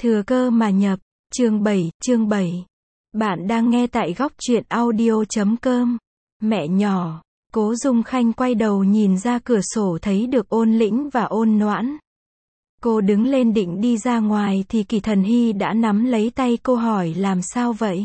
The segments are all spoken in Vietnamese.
Thừa cơ mà nhập, chương 7. Bạn đang nghe tại góc truyện audio.com. Mẹ nhỏ, Cố Dung Khanh quay đầu nhìn ra cửa sổ thấy được Ôn Lĩnh và Ôn Noãn. Cô đứng lên định đi ra ngoài thì Kỳ Thần Hy đã nắm lấy tay cô hỏi làm sao vậy?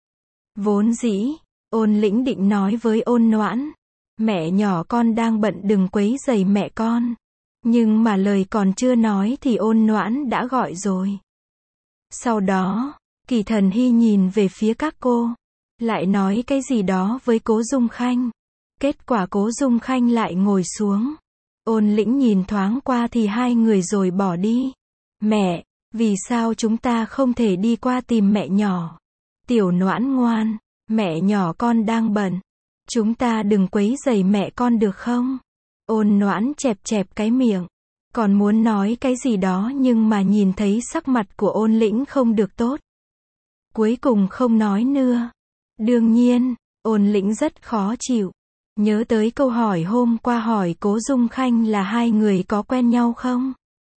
Vốn dĩ, Ôn Lĩnh định nói với Ôn Noãn, mẹ nhỏ con đang bận đừng quấy rầy mẹ con. Nhưng mà lời còn chưa nói thì Ôn Noãn đã gọi rồi. Sau đó, Kỳ Thần Hy nhìn về phía các cô, lại nói cái gì đó với Cố Dung Khanh. Kết quả Cố Dung Khanh lại ngồi xuống. Ôn Lĩnh nhìn thoáng qua thì hai người rồi bỏ đi. Mẹ, vì sao chúng ta không thể đi qua tìm mẹ nhỏ? Tiểu Noãn ngoan, mẹ nhỏ con đang bận. Chúng ta đừng quấy rầy mẹ con được không? Ôn Noãn chẹp chẹp cái miệng. Còn muốn nói cái gì đó nhưng mà nhìn thấy sắc mặt của Ôn Lĩnh không được tốt. Cuối cùng không nói nữa. Đương nhiên, Ôn Lĩnh rất khó chịu. Nhớ tới câu hỏi hôm qua hỏi Cố Dung Khanh là hai người có quen nhau không?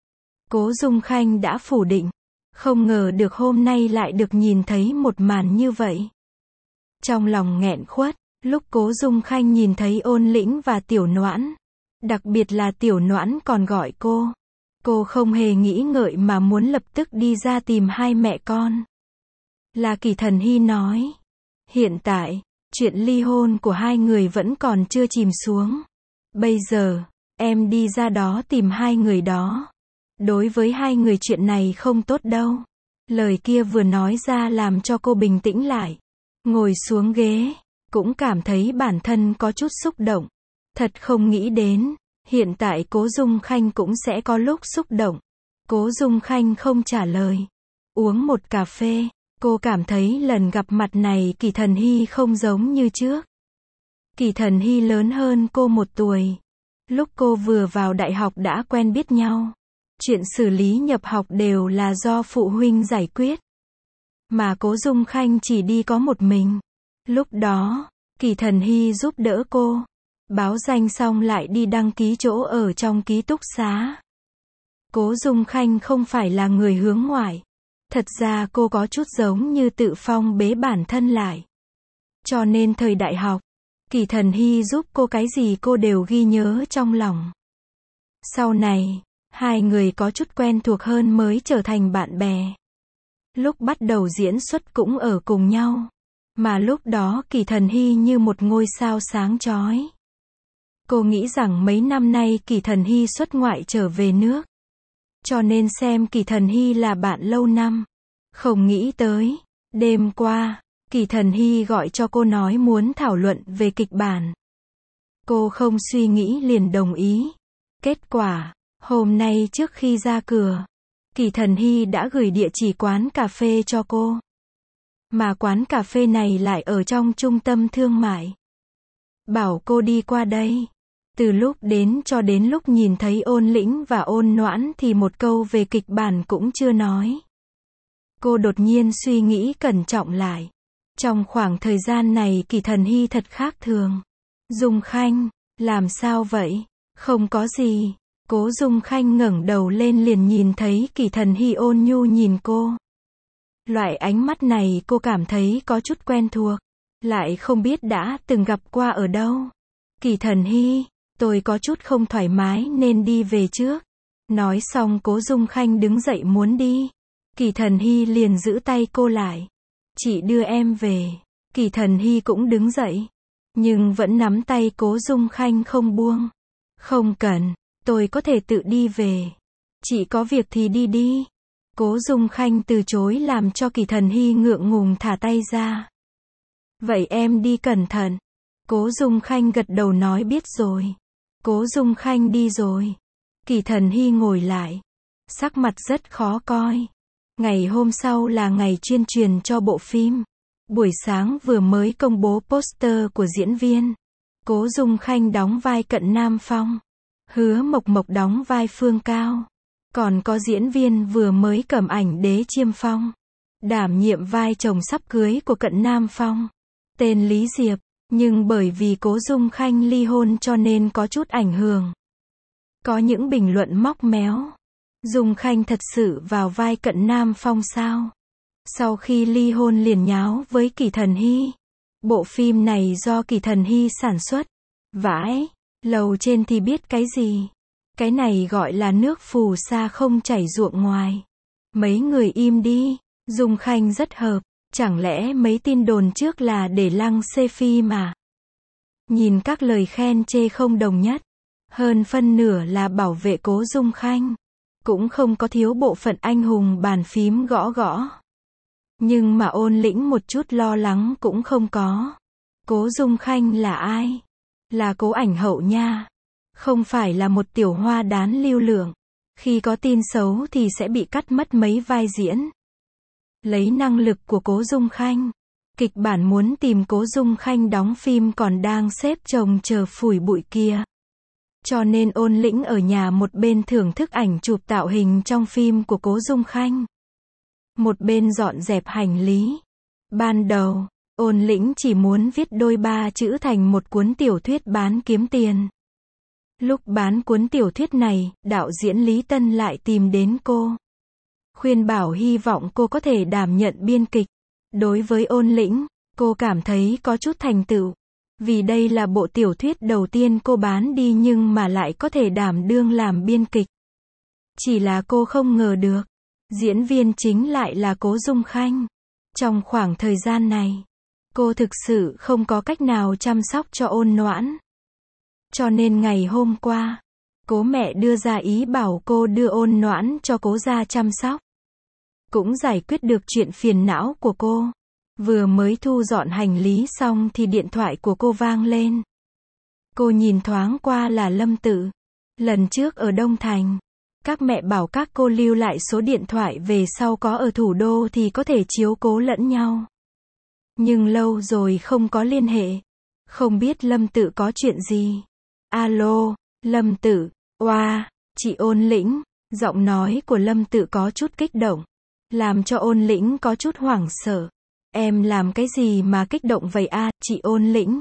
Cố Dung Khanh đã phủ định. Không ngờ được hôm nay lại được nhìn thấy một màn như vậy. Trong lòng nghẹn khuất, lúc Cố Dung Khanh nhìn thấy Ôn Lĩnh và Tiểu Noãn. Đặc biệt là Tiểu Noãn còn gọi cô. Cô không hề nghĩ ngợi mà muốn lập tức đi ra tìm hai mẹ con. Là Kỳ Thần Hy nói. Hiện tại, chuyện ly hôn của hai người vẫn còn chưa chìm xuống. Bây giờ, em đi ra đó tìm hai người đó. Đối với hai người chuyện này không tốt đâu. Lời kia vừa nói ra làm cho cô bình tĩnh lại. Ngồi xuống ghế, cũng cảm thấy bản thân có chút xúc động. Thật không nghĩ đến, hiện tại Cố Dung Khanh cũng sẽ có lúc xúc động. Cố Dung Khanh không trả lời. Uống một cà phê, cô cảm thấy lần gặp mặt này Kỳ Thần Hy không giống như trước. Kỳ Thần Hy lớn hơn cô 1 tuổi. Lúc cô vừa vào đại học đã quen biết nhau. Chuyện xử lý nhập học đều là do phụ huynh giải quyết. Mà Cố Dung Khanh chỉ đi có một mình. Lúc đó, Kỳ Thần Hy giúp đỡ cô. Báo danh xong lại đi đăng ký chỗ ở trong ký túc xá. Cố Dung Khanh không phải là người hướng ngoại. Thật ra cô có chút giống như tự phong bế bản thân lại. Cho nên thời đại học, Kỳ Thần Hy giúp cô cái gì cô đều ghi nhớ trong lòng. Sau này, hai người có chút quen thuộc hơn mới trở thành bạn bè. Lúc bắt đầu diễn xuất cũng ở cùng nhau. Mà lúc đó Kỳ Thần Hy như một ngôi sao sáng chói. Cô nghĩ rằng mấy năm nay Kỳ Thần Hy xuất ngoại trở về nước. Cho nên xem Kỳ Thần Hy là bạn lâu năm. Không nghĩ tới, đêm qua, Kỳ Thần Hy gọi cho cô nói muốn thảo luận về kịch bản. Cô không suy nghĩ liền đồng ý. Kết quả, hôm nay trước khi ra cửa, Kỳ Thần Hy đã gửi địa chỉ quán cà phê cho cô. Mà quán cà phê này lại ở trong trung tâm thương mại. Bảo cô đi qua đây. Từ lúc đến cho đến lúc nhìn thấy Ôn Lĩnh và Ôn Noãn thì một câu về kịch bản cũng chưa nói. Cô đột nhiên suy nghĩ cẩn trọng lại. Trong khoảng thời gian này Kỳ Thần Hy thật khác thường. Dung Khanh, làm sao vậy? Không có gì. Cố Dung Khanh ngẩng đầu lên liền nhìn thấy Kỳ Thần Hy ôn nhu nhìn cô. Loại ánh mắt này cô cảm thấy có chút quen thuộc. Lại không biết đã từng gặp qua ở đâu. Kỳ Thần Hy, tôi có chút không thoải mái nên đi về trước. Nói xong Cố Dung Khanh đứng dậy muốn đi. Kỳ Thần Hy liền giữ tay cô lại. Chị đưa em về. Kỳ Thần Hy cũng đứng dậy. Nhưng vẫn nắm tay Cố Dung Khanh không buông. Không cần, tôi có thể tự đi về. Chị có việc thì đi đi. Cố Dung Khanh từ chối làm cho Kỳ Thần Hy ngượng ngùng thả tay ra. Vậy em đi cẩn thận. Cố Dung Khanh gật đầu nói biết rồi. Cố Dung Khanh đi rồi. Kỳ Thần Hy ngồi lại. Sắc mặt rất khó coi. Ngày hôm sau là ngày chuyên truyền cho bộ phim. Buổi sáng vừa mới công bố poster của diễn viên. Cố Dung Khanh đóng vai Cận Nam Phong. Hứa Mộc Mộc đóng vai Phương Cao. Còn có diễn viên vừa mới cầm ảnh Đế Chiêm Phong. Đảm nhiệm vai chồng sắp cưới của Cận Nam Phong. Tên Lý Diệp. Nhưng bởi vì Cố Dung Khanh ly hôn cho nên có chút ảnh hưởng. Có những bình luận móc méo. Dung Khanh thật sự vào vai Cận Nam Phong sao? Sau khi ly hôn liền nháo với Kỷ Thần Hy. Bộ phim này do Kỷ Thần Hy sản xuất. Vãi, lầu trên thì biết cái gì? Cái này gọi là nước phù sa không chảy ruộng ngoài. Mấy người im đi, Dung Khanh rất hợp, chẳng lẽ mấy tin đồn trước là để lăng xê phi mà? Nhìn các lời khen chê không đồng nhất, hơn phân nửa là bảo vệ Cố Dung Khanh. Cũng không có thiếu bộ phận anh hùng bàn phím gõ gõ. Nhưng mà Ôn Lĩnh một chút lo lắng cũng không có. Cố Dung Khanh là ai? Là Cố ảnh hậu nha. Không phải là một tiểu hoa đán lưu lượng. Khi có tin xấu thì sẽ bị cắt mất mấy vai diễn. Lấy năng lực của Cố Dung Khanh, kịch bản muốn tìm Cố Dung Khanh đóng phim còn đang xếp chồng chờ phủi bụi kia. Cho nên Ôn Lĩnh ở nhà một bên thưởng thức ảnh chụp tạo hình trong phim của Cố Dung Khanh. Một bên dọn dẹp hành lý. Ban đầu, Ôn Lĩnh chỉ muốn viết đôi ba chữ thành một cuốn tiểu thuyết bán kiếm tiền. Lúc bán cuốn tiểu thuyết này, đạo diễn Lý Tân lại tìm đến cô. Khuyên bảo hy vọng cô có thể đảm nhận biên kịch. Đối với Ôn Lĩnh, cô cảm thấy có chút thành tựu. Vì đây là bộ tiểu thuyết đầu tiên cô bán đi nhưng mà lại có thể đảm đương làm biên kịch. Chỉ là cô không ngờ được, diễn viên chính lại là Cố Dung Khanh. Trong khoảng thời gian này, cô thực sự không có cách nào chăm sóc cho Ôn Noãn. Cho nên ngày hôm qua, Cố mẹ đưa ra ý bảo cô đưa Ôn Noãn cho Cố gia chăm sóc. Cũng giải quyết được chuyện phiền não của cô. Vừa mới thu dọn hành lý xong thì điện thoại của cô vang lên. Cô nhìn thoáng qua là Lâm Tự. Lần trước ở Đông Thành, các mẹ bảo các cô lưu lại số điện thoại về sau có ở thủ đô thì có thể chiếu cố lẫn nhau. Nhưng lâu rồi không có liên hệ. Không biết Lâm Tự có chuyện gì. Alo, Lâm Tự, oa, chị Ôn Lĩnh. Giọng nói của Lâm Tự có chút kích động, làm cho Ôn Lĩnh có chút hoảng sợ. Em làm cái gì mà kích động vậy a, chị Ôn Lĩnh?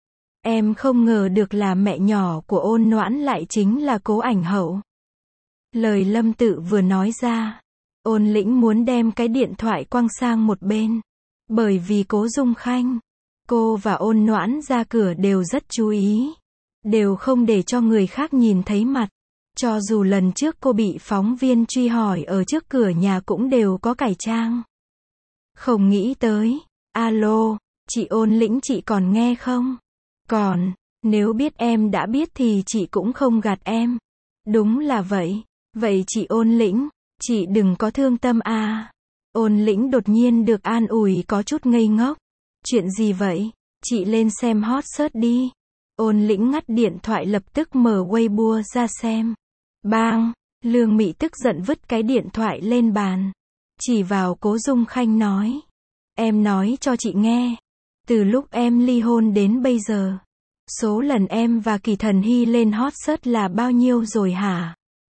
Em không ngờ được là mẹ nhỏ của Ôn Noãn lại chính là Cố ảnh hậu. Lời Lâm Tự vừa nói ra, Ôn Lĩnh muốn đem cái điện thoại quăng sang một bên. Bởi vì Cố Dung Khanh, cô và Ôn Noãn ra cửa đều rất chú ý. Đều không để cho người khác nhìn thấy mặt. Cho dù lần trước cô bị phóng viên truy hỏi ở trước cửa nhà cũng đều có cải trang. Không nghĩ tới. Alo, chị Ôn Lĩnh, chị còn nghe không? Còn, nếu biết em đã biết thì chị cũng không gạt em. Đúng là vậy. Vậy chị Ôn Lĩnh, chị đừng có thương tâm à. Ôn Lĩnh đột nhiên được an ủi có chút ngây ngốc. Chuyện gì vậy? Chị lên xem hot search đi. Ôn Lĩnh ngắt điện thoại lập tức mở Weibo ra xem. Bang! Lương Mị tức giận vứt cái điện thoại lên bàn. Chỉ vào Cố Dung Khanh nói. Em nói cho chị nghe. Từ lúc em ly hôn đến bây giờ, số lần em và Kỷ Thần Hy lên hot search là bao nhiêu rồi hả?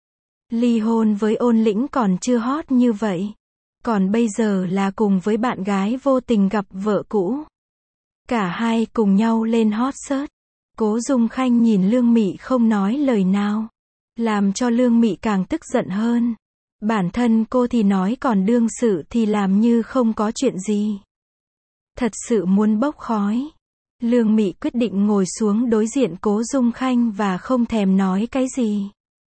Ly hôn với Ôn Lĩnh còn chưa hot như vậy. Còn bây giờ là cùng với bạn gái vô tình gặp vợ cũ. Cả hai cùng nhau lên hot search. Cố Dung Khanh nhìn Lương Mị không nói lời nào. Làm cho Lương Mị càng tức giận hơn. Bản thân cô thì nói còn đương sự thì làm như không có chuyện gì. Thật sự muốn bốc khói. Lương Mị quyết định ngồi xuống đối diện Cố Dung Khanh và không thèm nói cái gì.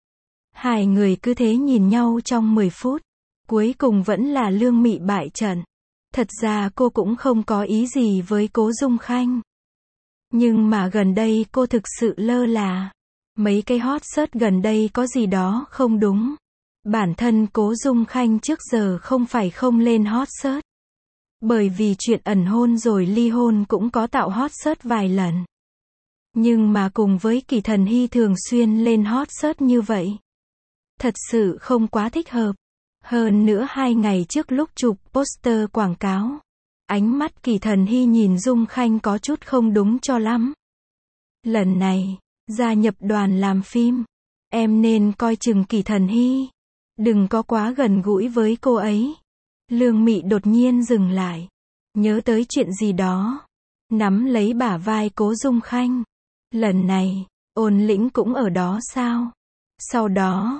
Hai người cứ thế nhìn nhau trong 10 phút. Cuối cùng vẫn là Lương Mị bại trận. Thật ra cô cũng không có ý gì với Cố Dung Khanh. Nhưng mà gần đây cô thực sự lơ là. Mấy cái hot search gần đây có gì đó không đúng. Bản thân Cố Dung Khanh trước giờ không phải không lên hot search. Bởi vì chuyện ẩn hôn rồi ly hôn cũng có tạo hot search vài lần. Nhưng mà cùng với Kỷ Thần Hy thường xuyên lên hot search như vậy, thật sự không quá thích hợp. Hơn nữa 2 ngày trước lúc chụp poster quảng cáo, ánh mắt Kỷ Thần Hy nhìn Dung Khanh có chút không đúng cho lắm. Lần này, gia nhập đoàn làm phim, em nên coi chừng Kỷ Thần Hy. Đừng có quá gần gũi với cô ấy. Lương Mị đột nhiên dừng lại. Nhớ tới chuyện gì đó. Nắm lấy bả vai Cố Dung Khanh. Lần này, Ôn Lĩnh cũng ở đó sao? Sau đó,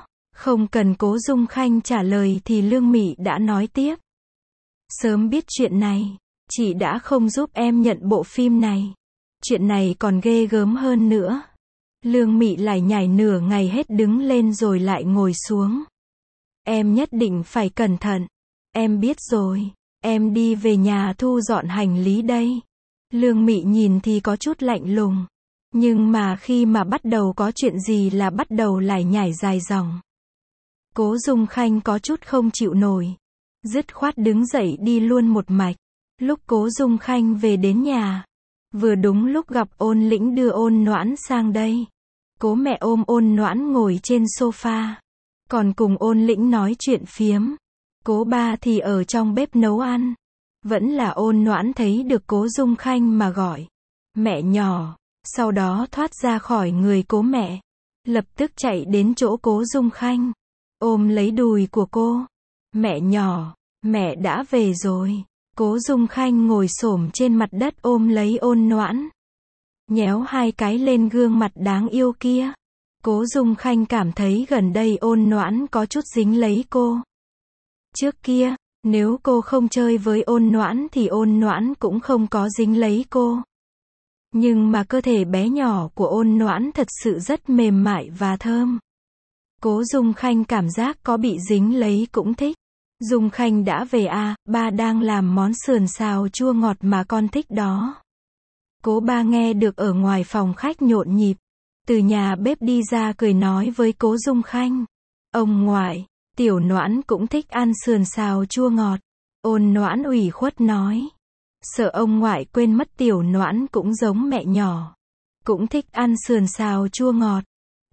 Không cần Cố Dung Khanh trả lời thì Lương Mị đã nói tiếp. Sớm biết chuyện này, chị đã không giúp em nhận bộ phim này. Chuyện này còn ghê gớm hơn nữa. Lương Mị lải nhải nửa ngày hết đứng lên rồi lại ngồi xuống. Em nhất định phải cẩn thận. Em biết rồi, em đi về nhà thu dọn hành lý đây. Lương Mị nhìn thì có chút lạnh lùng. Nhưng mà khi mà bắt đầu có chuyện gì là bắt đầu lải nhải dài dòng. Cố Dung Khanh có chút không chịu nổi. Dứt khoát đứng dậy đi luôn một mạch. Lúc Cố Dung Khanh về đến nhà, vừa đúng lúc gặp Ôn Lĩnh đưa Ôn Noãn sang đây. Cố mẹ ôm Ôn Noãn ngồi trên sofa, còn cùng Ôn Lĩnh nói chuyện phiếm. Cố ba thì ở trong bếp nấu ăn. Vẫn là Ôn Noãn thấy được Cố Dung Khanh mà gọi mẹ nhỏ, sau đó thoát ra khỏi người Cố mẹ, lập tức chạy đến chỗ Cố Dung Khanh, ôm lấy đùi của cô. Mẹ nhỏ, mẹ đã về rồi. Cố Dung Khanh ngồi xổm trên mặt đất ôm lấy Ôn Noãn, nhéo hai cái lên gương mặt đáng yêu kia. Cố Dung Khanh cảm thấy gần đây Ôn Noãn có chút dính lấy cô. Trước kia, nếu cô không chơi với Ôn Noãn thì Ôn Noãn cũng không có dính lấy cô. Nhưng mà cơ thể bé nhỏ của Ôn Noãn thật sự rất mềm mại và thơm. Cố Dung Khanh cảm giác có bị dính lấy cũng thích. Dung Khanh đã về à, ba đang làm món sườn xào chua ngọt mà con thích đó. Cố ba nghe được ở ngoài phòng khách nhộn nhịp. Từ nhà bếp đi ra cười nói với Cố Dung Khanh. Ông ngoại, Tiểu Noãn cũng thích ăn sườn xào chua ngọt. Ôn Noãn ủy khuất nói. Sợ ông ngoại quên mất Tiểu Noãn cũng giống mẹ nhỏ. Cũng thích ăn sườn xào chua ngọt.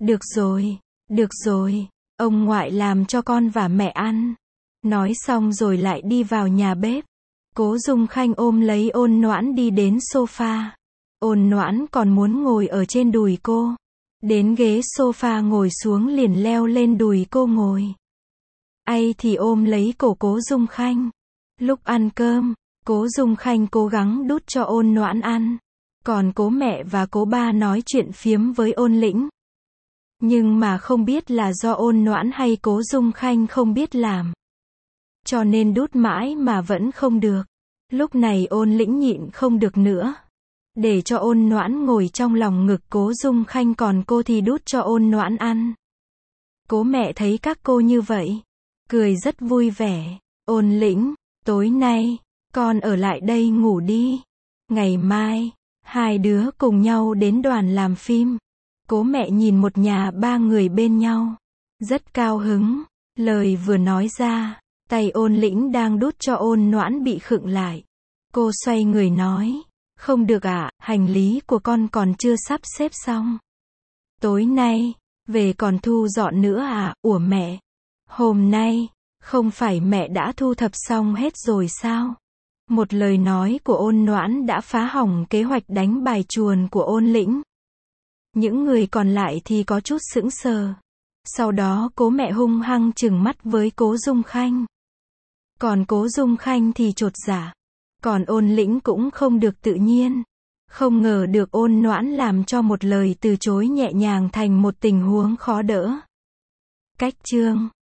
Được rồi, ông ngoại làm cho con và mẹ ăn. Nói xong rồi lại đi vào nhà bếp. Cố Dung Khanh ôm lấy Ôn Noãn đi đến sofa. Ôn Noãn còn muốn ngồi ở trên đùi cô. Đến ghế sofa ngồi xuống liền leo lên đùi cô ngồi. Ai thì ôm lấy cổ Cố Dung Khanh. Lúc ăn cơm, Cố Dung Khanh cố gắng đút cho Ôn Noãn ăn. Còn Cố mẹ và Cố ba nói chuyện phiếm với Ôn Lĩnh. Nhưng mà không biết là do Ôn Noãn hay Cố Dung Khanh không biết làm, cho nên đút mãi mà vẫn không được. Lúc này Ôn Lĩnh nhịn không được nữa. Để cho Ôn Noãn ngồi trong lòng ngực Cố Dung Khanh còn cô thì đút cho Ôn Noãn ăn. Cố mẹ thấy các cô như vậy, cười rất vui vẻ. Ôn Lĩnh, tối nay, con ở lại đây ngủ đi. Ngày mai, hai đứa cùng nhau đến đoàn làm phim. Cố mẹ nhìn một nhà ba người bên nhau, rất cao hứng. Lời vừa nói ra, tay Ôn Lĩnh đang đút cho Ôn Noãn bị khựng lại. Cô xoay người nói, không được ạ, hành lý của con còn chưa sắp xếp xong. Tối nay, về còn thu dọn nữa à, ủa mẹ, hôm nay, không phải mẹ đã thu thập xong hết rồi sao? Một lời nói của Ôn Noãn đã phá hỏng kế hoạch đánh bài chuồn của Ôn Lĩnh. Những người còn lại thì có chút sững sờ. Sau đó Cố mẹ hung hăng trừng mắt với Cố Dung Khanh. Còn Cố Dung Khanh thì chột dạ. Còn Ôn Lĩnh cũng không được tự nhiên. Không ngờ được Ôn Noãn làm cho một lời từ chối nhẹ nhàng thành một tình huống khó đỡ. Cách chương